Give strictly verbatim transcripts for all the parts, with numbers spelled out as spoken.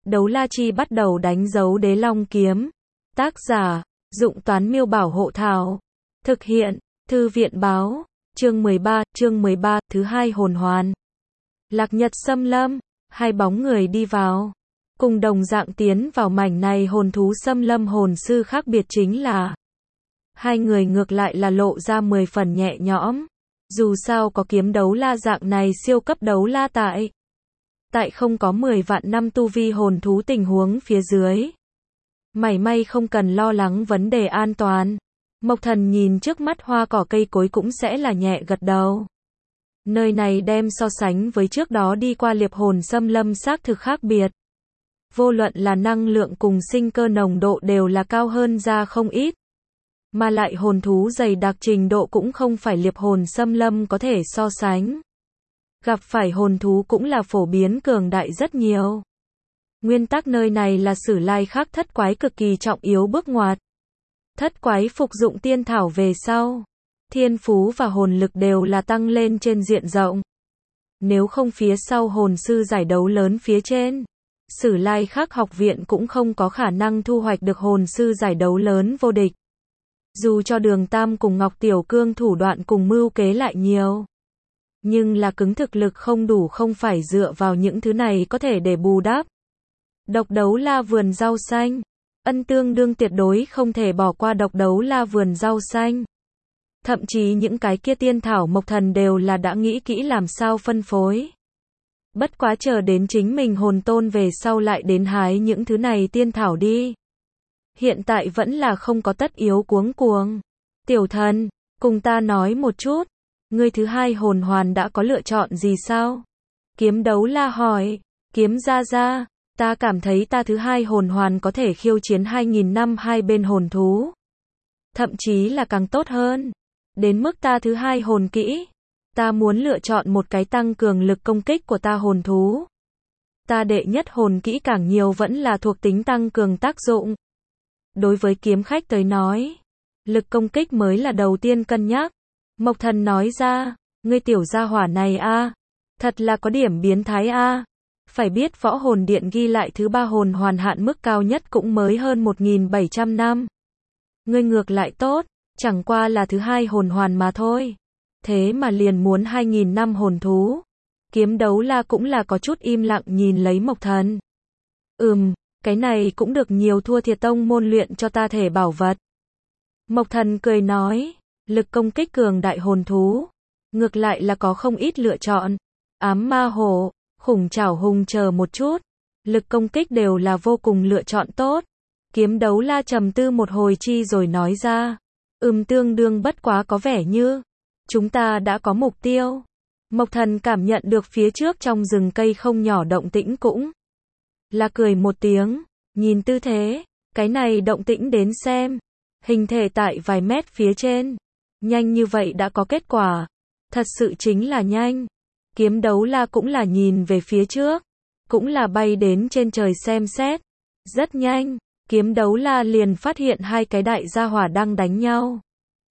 Đấu la chi bắt đầu đánh dấu đế long kiếm. Tác giả, Dụng Toán Miêu Bảo Hộ Thảo. Thực hiện, Thư viện Báo. Chương mười ba, chương mười ba, thứ hai hồn hoàn. Lạc Nhật xâm lâm, hai bóng người đi vào. Cùng đồng dạng tiến vào mảnh này hồn thú xâm lâm hồn sư khác biệt chính là hai người ngược lại là lộ ra mười phần nhẹ nhõm. Dù sao có kiếm đấu la dạng này siêu cấp đấu la tại. Tại không có mười vạn năm tu vi hồn thú tình huống phía dưới. Mảy may không cần lo lắng vấn đề an toàn. Mộc Thần nhìn trước mắt hoa cỏ cây cối cũng sẽ là nhẹ gật đầu. Nơi này đem so sánh với trước đó đi qua liệp hồn xâm lâm xác thực khác biệt. Vô luận là năng lượng cùng sinh cơ nồng độ đều là cao hơn ra không ít. Mà lại hồn thú dày đặc trình độ cũng không phải liệp hồn xâm lâm có thể so sánh. Gặp phải hồn thú cũng là phổ biến cường đại rất nhiều. Nguyên tắc nơi này là sử lai khắc thất quái cực kỳ trọng yếu bước ngoặt. Thất quái phục dụng tiên thảo về sau, thiên phú và hồn lực đều là tăng lên trên diện rộng. Nếu không phía sau hồn sư giải đấu lớn phía trên, Sử Lai Khắc học viện cũng không có khả năng thu hoạch được hồn sư giải đấu lớn vô địch. Dù cho Đường Tam cùng Ngọc Tiểu Cương thủ đoạn cùng mưu kế lại nhiều, nhưng là cứng thực lực không đủ, không phải dựa vào những thứ này có thể để bù đắp. Độc đấu la vườn rau xanh, ân tương đương tuyệt đối không thể bỏ qua độc đấu la vườn rau xanh. Thậm chí những cái kia tiên thảo Mộc Thần đều là đã nghĩ kỹ làm sao phân phối. Bất quá chờ đến chính mình hồn tôn về sau lại đến hái những thứ này tiên thảo đi. Hiện tại vẫn là không có tất yếu cuống cuồng. Tiểu thần, cùng ta nói một chút, ngươi thứ hai hồn hoàn đã có lựa chọn gì sao? Kiếm đấu la hỏi. Kiếm gia gia, ta cảm thấy ta thứ hai hồn hoàn có thể khiêu chiến hai nghìn năm hai bên hồn thú. Thậm chí là càng tốt hơn. Đến mức ta thứ hai hồn kỹ, ta muốn lựa chọn một cái tăng cường lực công kích của ta hồn thú. Ta đệ nhất hồn kỹ càng nhiều vẫn là thuộc tính tăng cường tác dụng. Đối với kiếm khách tới nói, lực công kích mới là đầu tiên cân nhắc. Mộc Thần nói ra, ngươi tiểu gia hỏa này a, thật là có điểm biến thái a. Phải biết võ hồn điện ghi lại thứ ba hồn hoàn hạn mức cao nhất cũng mới hơn một nghìn bảy trăm năm. Ngươi ngược lại tốt, chẳng qua là thứ hai hồn hoàn mà thôi. Thế mà liền muốn hai nghìn năm hồn thú. Kiếm đấu la cũng là có chút im lặng nhìn lấy Mộc Thần. Ừm, cái này cũng được, nhiều thua thiệt tông môn luyện cho ta thể bảo vật. Mộc Thần cười nói, lực công kích cường đại hồn thú, ngược lại là có không ít lựa chọn. Ám ma hổ, khủng trảo hùng chờ một chút, lực công kích đều là vô cùng lựa chọn tốt. Kiếm đấu la trầm tư một hồi chi rồi nói ra, ừm tương đương, bất quá có vẻ như chúng ta đã có mục tiêu. Mộc Thần cảm nhận được phía trước trong rừng cây không nhỏ động tĩnh cũng là cười một tiếng, nhìn tư thế, cái này động tĩnh đến xem, hình thể tại vài mét phía trên, nhanh như vậy đã có kết quả, thật sự chính là nhanh. Kiếm đấu la cũng là nhìn về phía trước, cũng là bay đến trên trời xem xét, rất nhanh, kiếm đấu la liền phát hiện hai cái đại gia hỏa đang đánh nhau.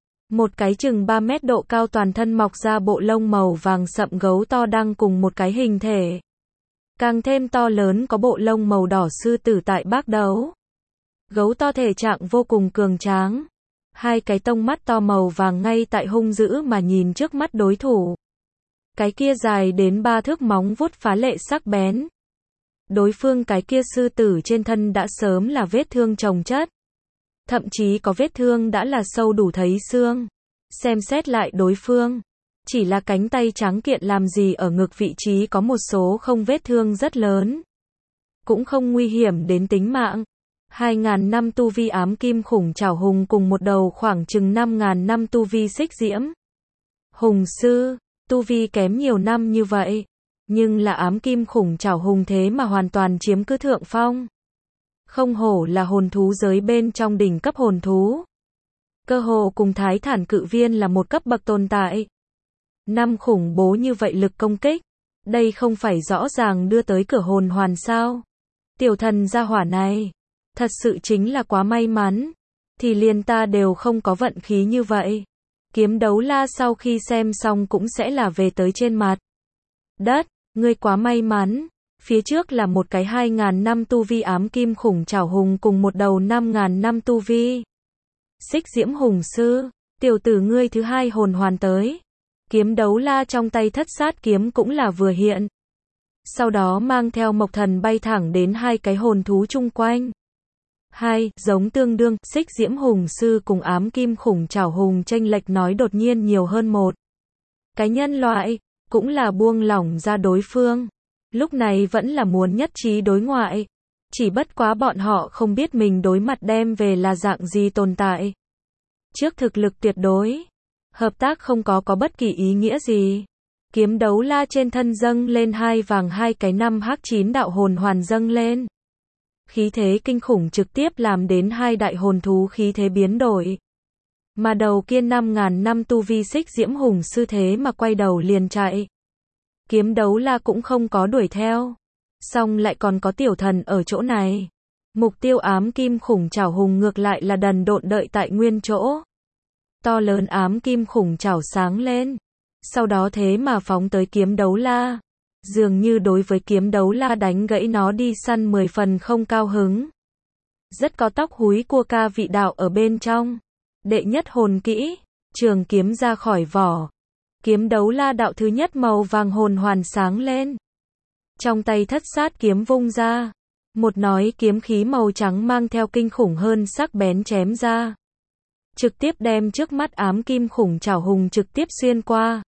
Một cái chừng ba mét độ cao toàn thân mọc ra bộ lông màu vàng sậm gấu to đang cùng một cái hình thể càng thêm to lớn có bộ lông màu đỏ sư tử tại bác đấu. Gấu to thể trạng vô cùng cường tráng, hai cái tông mắt to màu vàng ngay tại hung dữ mà nhìn trước mắt đối thủ. Cái kia dài đến ba thước móng vuốt phá lệ sắc bén. Đối phương cái kia sư tử trên thân đã sớm là vết thương chồng chất. Thậm chí có vết thương đã là sâu đủ thấy xương. Xem xét lại đối phương, chỉ là cánh tay trắng kiện làm gì ở ngực vị trí có một số không vết thương rất lớn. Cũng không nguy hiểm đến tính mạng. Hai ngàn năm tu vi ám kim khủng trảo hùng cùng một đầu khoảng chừng năm ngàn năm tu vi xích diễm hùng sư, tu vi kém nhiều năm như vậy. Nhưng là ám kim khủng trảo hùng thế mà hoàn toàn chiếm cứ thượng phong. Không hổ là hồn thú giới bên trong đỉnh cấp hồn thú. Cơ hồ cùng Thái Thản cự viên là một cấp bậc tồn tại. Năm khủng bố như vậy lực công kích, đây không phải rõ ràng đưa tới cửa hồn hoàn sao? Tiểu thần gia hỏa này, thật sự chính là quá may mắn, thì liền ta đều không có vận khí như vậy. Kiếm đấu la sau khi xem xong cũng sẽ là về tới trên mặt đất, ngươi quá may mắn. Phía trước là một cái hai ngàn năm tu vi ám kim khủng trảo hùng cùng một đầu năm ngàn năm tu vi. Xích diễm hùng sư, tiểu tử ngươi thứ hai hồn hoàn tới. Kiếm đấu la trong tay thất sát kiếm cũng là vừa hiện. Sau đó mang theo Mộc Thần bay thẳng đến hai cái hồn thú chung quanh. Hai, giống tương đương, xích diễm hùng sư cùng ám kim khủng trảo hùng chênh lệch nói đột nhiên nhiều hơn một. Cái nhân loại, cũng là buông lỏng ra đối phương. Lúc này vẫn là muốn nhất trí đối ngoại. Chỉ bất quá bọn họ không biết mình đối mặt đem về là dạng gì tồn tại. Trước thực lực tuyệt đối, hợp tác không có có bất kỳ ý nghĩa gì. Kiếm đấu la trên thân dâng lên hai vàng hai cái năm hắc chín đạo hồn hoàn dâng lên. Khí thế kinh khủng trực tiếp làm đến hai đại hồn thú khí thế biến đổi. Mà đầu kia năm ngàn năm tu vi xích diễm hùng sư thế mà quay đầu liền chạy. Kiếm đấu la cũng không có đuổi theo. Xong lại còn có tiểu thần ở chỗ này. Mục tiêu ám kim khủng trảo hùng ngược lại là đần độn đợi tại nguyên chỗ. To lớn ám kim khủng trảo sáng lên. Sau đó thế mà phóng tới kiếm đấu la. Dường như đối với kiếm đấu la đánh gãy nó đi săn mười phần không cao hứng. Rất có tóc húi cua ca vị đạo ở bên trong. Đệ nhất hồn kỹ, trường kiếm ra khỏi vỏ. Kiếm đấu la đạo thứ nhất màu vàng hồn hoàn sáng lên. Trong tay thất sát kiếm vung ra. Một nói kiếm khí màu trắng mang theo kinh khủng hơn sắc bén chém ra. Trực tiếp đem trước mắt ám kim khủng trảo hùng trực tiếp xuyên qua.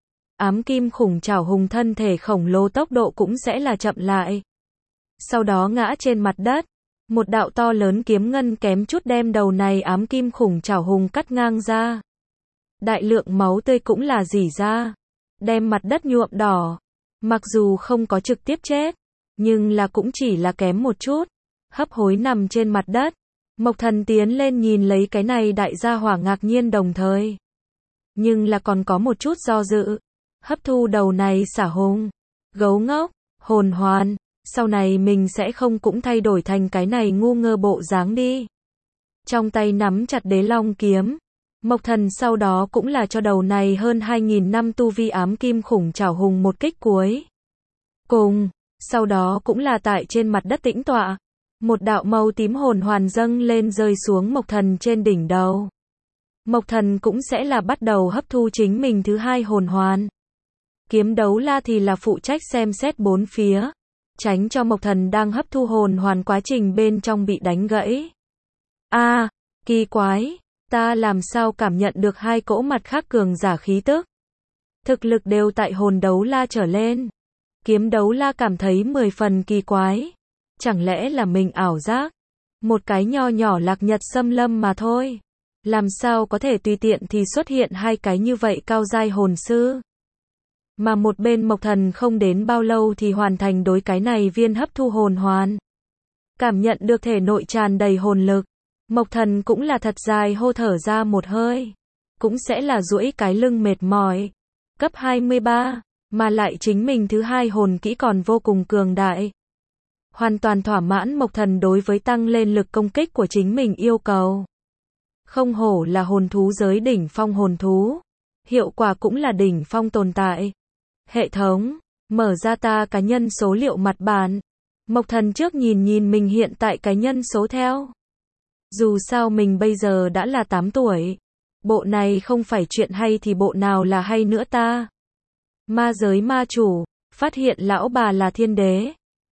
Ám kim khủng trảo hùng thân thể khổng lồ tốc độ cũng sẽ là chậm lại. Sau đó ngã trên mặt đất. Một đạo to lớn kiếm ngân kém chút đem đầu này ám kim khủng trảo hùng cắt ngang ra. Đại lượng máu tươi cũng là rỉ ra. Đem mặt đất nhuộm đỏ. Mặc dù không có trực tiếp chết. Nhưng là cũng chỉ là kém một chút. Hấp hối nằm trên mặt đất. Mộc Thần tiến lên nhìn lấy cái này đại gia hỏa ngạc nhiên đồng thời. Nhưng là còn có một chút do dự. Hấp thu đầu này xả hùng. Gấu ngốc, hồn hoàn. Sau này mình sẽ không cũng thay đổi thành cái này ngu ngơ bộ dáng đi. Trong tay nắm chặt đế long kiếm. Mộc Thần sau đó cũng là cho đầu này hơn hai nghìn năm tu vi ám kim khủng trảo hùng một kích cuối. Cùng, sau đó cũng là tại trên mặt đất tĩnh tọa. Một đạo màu tím hồn hoàn dâng lên rơi xuống Mộc Thần trên đỉnh đầu. Mộc Thần cũng sẽ là bắt đầu hấp thu chính mình thứ hai hồn hoàn. Kiếm đấu la thì là phụ trách xem xét bốn phía. Tránh cho Mộc Thần đang hấp thu hồn hoàn quá trình bên trong bị đánh gãy. A, à, kỳ quái, ta làm sao cảm nhận được hai cỗ mặt khác cường giả khí tức. Thực lực đều tại hồn đấu la trở lên. Kiếm đấu la cảm thấy mười phần kỳ quái. Chẳng lẽ là mình ảo giác? Một cái nho nhỏ Lạc Nhật xâm lâm mà thôi. Làm sao có thể tùy tiện thì xuất hiện hai cái như vậy cao giai hồn sư? Mà một bên Mộc Thần không đến bao lâu thì hoàn thành đối cái này viên hấp thu hồn hoàn. Cảm nhận được thể nội tràn đầy hồn lực. Mộc Thần cũng là thật dài hô thở ra một hơi. Cũng sẽ là duỗi cái lưng mệt mỏi. Cấp hai mươi ba, mà lại chính mình thứ hai hồn kỹ còn vô cùng cường đại. Hoàn toàn thỏa mãn Mộc Thần đối với tăng lên lực công kích của chính mình yêu cầu. Không hổ là hồn thú giới đỉnh phong hồn thú. Hiệu quả cũng là đỉnh phong tồn tại. Hệ thống, mở ra ta cá nhân số liệu mặt bàn. Mộc Thần trước nhìn nhìn mình hiện tại cá nhân số theo. Dù sao mình bây giờ đã là tám tuổi. Bộ này không phải chuyện hay thì bộ nào là hay nữa ta. Ma giới ma chủ, phát hiện lão bà là thiên đế.